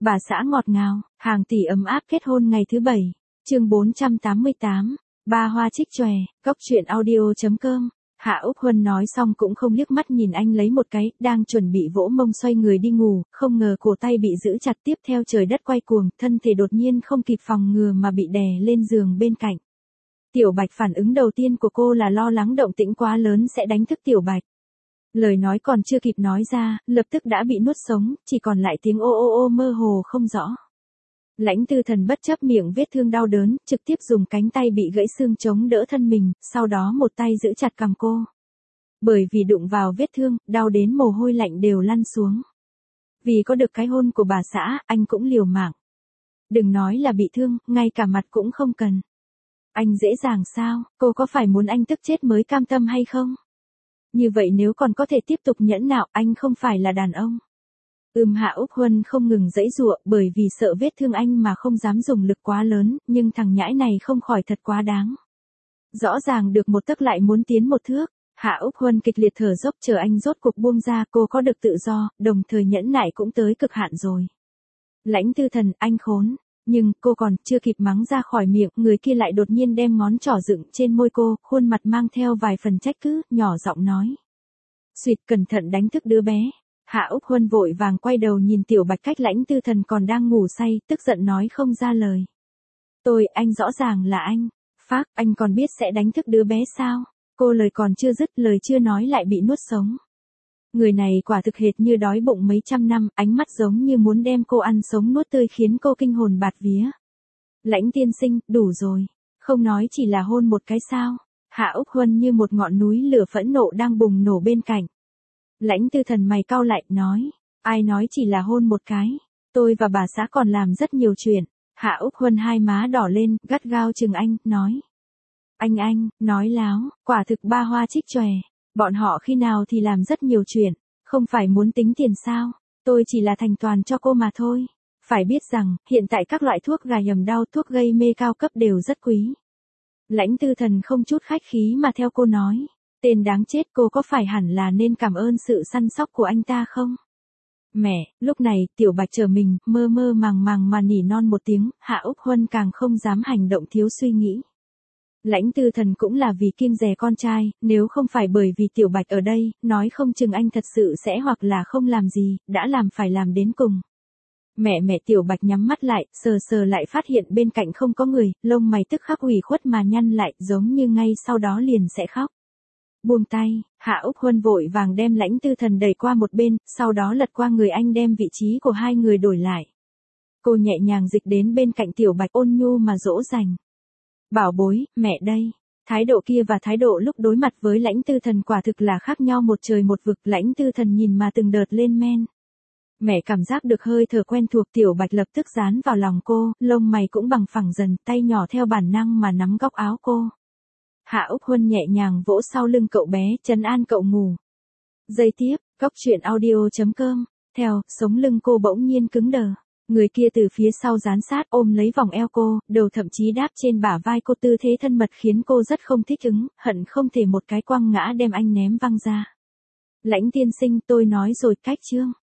Bà xã ngọt ngào, hàng tỷ ấm áp kết hôn ngày thứ 7. Chương 488. Ba hoa trích chòe, cốc truyện audio.com. Hạ Úc Huân nói xong cũng không liếc mắt nhìn anh lấy một cái, đang chuẩn bị vỗ mông xoay người đi ngủ, không ngờ cổ tay bị giữ chặt, tiếp theo trời đất quay cuồng, thân thể đột nhiên không kịp phòng ngừa mà bị đè lên giường bên cạnh. Tiểu Bạch phản ứng đầu tiên của cô là lo lắng động tĩnh quá lớn sẽ đánh thức Tiểu Bạch. Lời nói còn chưa kịp nói ra, lập tức đã bị nuốt sống, chỉ còn lại tiếng ô ô ô mơ hồ không rõ. Lãnh Tư Thần bất chấp miệng vết thương đau đớn, trực tiếp dùng cánh tay bị gãy xương chống đỡ thân mình, sau đó một tay giữ chặt cằm cô. Bởi vì đụng vào vết thương, đau đến mồ hôi lạnh đều lăn xuống. Vì có được cái hôn của bà xã, anh cũng liều mạng. Đừng nói là bị thương, ngay cả mặt cũng không cần. Anh dễ dàng sao, cô có phải muốn anh tức chết mới cam tâm hay không? Như vậy nếu còn có thể tiếp tục nhẫn nạo, anh không phải là đàn ông. Hạ Úc Huân không ngừng giãy giụa bởi vì sợ vết thương anh mà không dám dùng lực quá lớn, nhưng thằng nhãi này không khỏi thật quá đáng. Rõ ràng được một tấc lại muốn tiến một thước. Hạ Úc Huân kịch liệt thở dốc chờ anh rốt cuộc buông ra, cô có được tự do, đồng thời nhẫn nại cũng tới cực hạn rồi. Lãnh Tư Thần, anh khốn. Nhưng, cô còn chưa kịp mắng ra khỏi miệng, người kia lại đột nhiên đem ngón trỏ dựng trên môi cô, khuôn mặt mang theo vài phần trách cứ, nhỏ giọng nói. Xuyệt, cẩn thận đánh thức đứa bé. Hạ Úc Huân vội vàng quay đầu nhìn Tiểu Bạch cách Lãnh Tư Thần còn đang ngủ say, tức giận nói không ra lời. Anh rõ ràng là anh. Phác, anh còn biết sẽ đánh thức đứa bé sao? Cô lời còn chưa dứt, lời chưa nói lại bị nuốt sống. Người này quả thực hệt như đói bụng mấy trăm năm, ánh mắt giống như muốn đem cô ăn sống nuốt tươi khiến cô kinh hồn bạt vía. Lãnh tiên sinh, đủ rồi. Không nói chỉ là hôn một cái sao. Hạ Úc Huân như một ngọn núi lửa phẫn nộ đang bùng nổ bên cạnh. Lãnh Tư Thần mày cau lại, nói. Ai nói chỉ là hôn một cái. Tôi và bà xã còn làm rất nhiều chuyện. Hạ Úc Huân hai má đỏ lên, gắt gao chừng anh, nói. Anh, nói láo, quả thực ba hoa trích chòe. Bọn họ khi nào thì làm rất nhiều chuyện, không phải muốn tính tiền sao, tôi chỉ là thành toàn cho cô mà thôi. Phải biết rằng, hiện tại các loại thuốc gà nhầm đau, thuốc gây mê cao cấp đều rất quý. Lãnh Tư Thần không chút khách khí mà theo cô nói, tên đáng chết, cô có phải hẳn là nên cảm ơn sự săn sóc của anh ta không? Mẹ, lúc này, Tiểu Bạch chờ mình, mơ mơ màng màng mà nỉ non một tiếng, Hạ Úc Huân càng không dám hành động thiếu suy nghĩ. Lãnh Tư Thần cũng là vì kiêng dè con trai, nếu không phải bởi vì Tiểu Bạch ở đây, nói không chừng anh thật sự sẽ hoặc là không làm gì, đã làm phải làm đến cùng. Mẹ Tiểu Bạch nhắm mắt lại, sờ lại phát hiện bên cạnh không có người, lông mày tức khắc ủy khuất mà nhăn lại, giống như ngay sau đó liền sẽ khóc. Buông tay, Hạ Úc Huân vội vàng đem Lãnh Tư Thần đẩy qua một bên, sau đó lật qua người anh đem vị trí của hai người đổi lại. Cô nhẹ nhàng dịch đến bên cạnh Tiểu Bạch ôn nhu mà dỗ dành. Bảo bối, mẹ đây. Thái độ kia và thái độ lúc đối mặt với Lãnh Tư Thần quả thực là khác nhau một trời một vực. Lãnh Tư Thần nhìn mà từng đợt lên men. Mẹ cảm giác được hơi thở quen thuộc, Tiểu Bạch lập tức dán vào lòng cô, lông mày cũng bằng phẳng dần, tay nhỏ theo bản năng mà nắm góc áo cô. Hạ Úc Huân nhẹ nhàng vỗ sau lưng cậu bé, trấn an cậu ngủ. Giây tiếp, cốc truyện audio.com. Theo, sống lưng cô bỗng nhiên cứng đờ. Người kia từ phía sau dán sát ôm lấy vòng eo cô, đầu thậm chí đáp trên bả vai cô, tư thế thân mật khiến cô rất không thích ứng, hận không thể một cái quăng ngã đem anh ném văng ra. Lãnh tiên sinh, tôi nói rồi, cách chương.